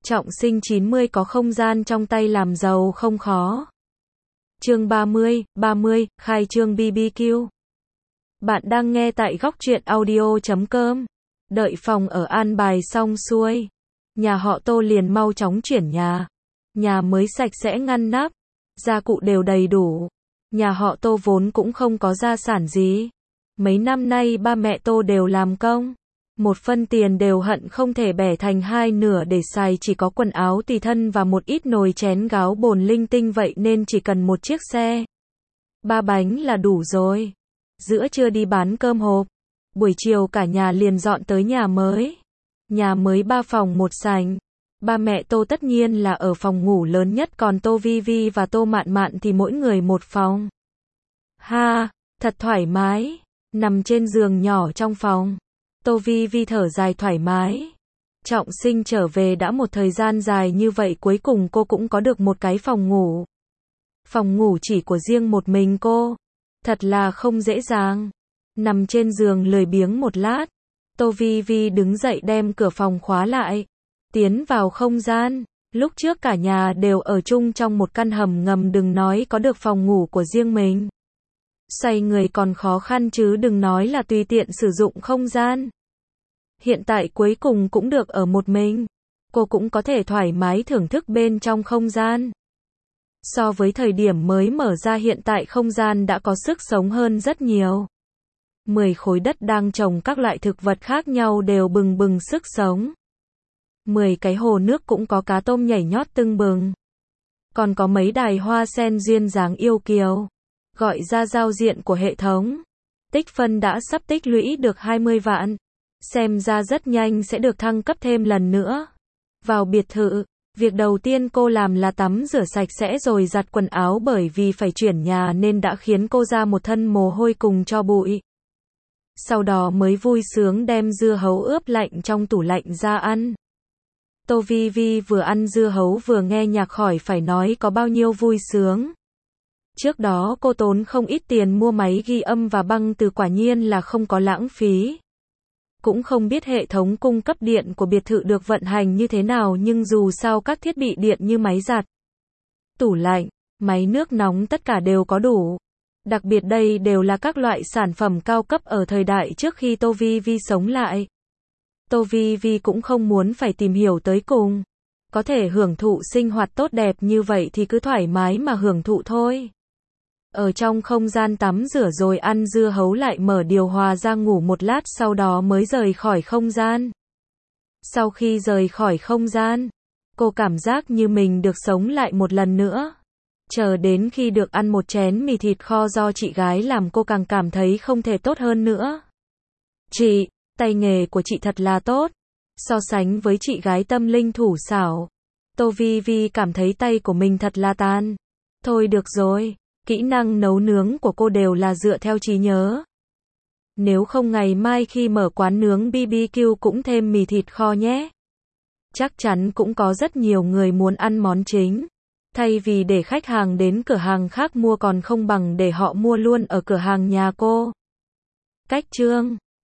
Trọng sinh 90 có không gian trong tay làm giàu không khó. Chương 30, khai trương BBQ. Bạn đang nghe tại góc truyện audio.com. Đợi phòng ở an bài xong xuôi, nhà họ Tô liền mau chóng chuyển nhà. Nhà mới sạch sẽ ngăn nắp, gia cụ đều đầy đủ. Nhà họ Tô vốn cũng không có gia sản gì. Mấy năm nay ba mẹ Tô đều làm công. Một phân tiền đều hận không thể bẻ thành hai nửa để xài, chỉ có quần áo tùy thân và một ít nồi chén gáo bồn linh tinh, vậy nên chỉ cần một chiếc xe 3 bánh là đủ rồi. Giữa trưa đi bán cơm hộp, buổi chiều cả nhà liền dọn tới nhà mới. Nhà mới 3 phòng 1 sảnh. Ba mẹ Tô tất nhiên là ở phòng ngủ lớn nhất, còn Tô Vi Vi và Tô Mạn Mạn thì mỗi người một phòng. Ha, thật thoải mái, nằm trên giường nhỏ trong phòng. Tô Vi Vi thở dài thoải mái. Trọng sinh trở về đã một thời gian dài như vậy, cuối cùng cô cũng có được một cái phòng ngủ. Phòng ngủ chỉ của riêng một mình cô. Thật là không dễ dàng. Nằm trên giường lười biếng một lát, Tô Vi Vi đứng dậy đem cửa phòng khóa lại. Tiến vào không gian. Lúc trước cả nhà đều ở chung trong một căn hầm ngầm, đừng nói có được phòng ngủ của riêng mình. Xoay người còn khó khăn chứ đừng nói là tùy tiện sử dụng không gian. Hiện tại cuối cùng cũng được ở một mình. Cô cũng có thể thoải mái thưởng thức bên trong không gian. So với thời điểm mới mở ra, hiện tại không gian đã có sức sống hơn rất nhiều. 10 khối đất đang trồng các loại thực vật khác nhau đều bừng bừng sức sống. 10 cái hồ nước cũng có cá tôm nhảy nhót tưng bừng. Còn có mấy đài hoa sen duyên dáng yêu kiều. Gọi ra giao diện của hệ thống. Tích phân đã sắp tích lũy được 20 vạn. Xem ra rất nhanh sẽ được thăng cấp thêm lần nữa. Vào biệt thự, việc đầu tiên cô làm là tắm rửa sạch sẽ rồi giặt quần áo, bởi vì phải chuyển nhà nên đã khiến cô ra một thân mồ hôi cùng tro bụi. Sau đó mới vui sướng đem dưa hấu ướp lạnh trong tủ lạnh ra ăn. Tô Vi Vi vừa ăn dưa hấu vừa nghe nhạc, khỏi phải nói có bao nhiêu vui sướng. Trước đó cô tốn không ít tiền mua máy ghi âm và băng từ, quả nhiên là không có lãng phí. Cũng không biết hệ thống cung cấp điện của biệt thự được vận hành như thế nào, nhưng dù sao các thiết bị điện như máy giặt, tủ lạnh, máy nước nóng tất cả đều có đủ. Đặc biệt đây đều là các loại sản phẩm cao cấp ở thời đại trước khi Tô Vi Vi sống lại. Tô Vi Vi cũng không muốn phải tìm hiểu tới cùng. Có thể hưởng thụ sinh hoạt tốt đẹp như vậy thì cứ thoải mái mà hưởng thụ thôi. Ở trong không gian tắm rửa rồi ăn dưa hấu, lại mở điều hòa ra ngủ một lát, sau đó mới rời khỏi không gian. Sau khi rời khỏi không gian, cô cảm giác như mình được sống lại một lần nữa. Chờ đến khi được ăn một chén mì thịt kho do chị gái làm, cô càng cảm thấy không thể tốt hơn nữa. Chị, tay nghề của chị thật là tốt. So sánh với chị gái tâm linh thủ xảo, Tô Vi Vi cảm thấy tay của mình thật là tàn. Thôi được rồi. Kỹ năng nấu nướng của cô đều là dựa theo trí nhớ. Nếu không ngày mai khi mở quán nướng BBQ cũng thêm mì thịt kho nhé. Chắc chắn cũng có rất nhiều người muốn ăn món chính. Thay vì để khách hàng đến cửa hàng khác mua, còn không bằng để họ mua luôn ở cửa hàng nhà cô. Cách chương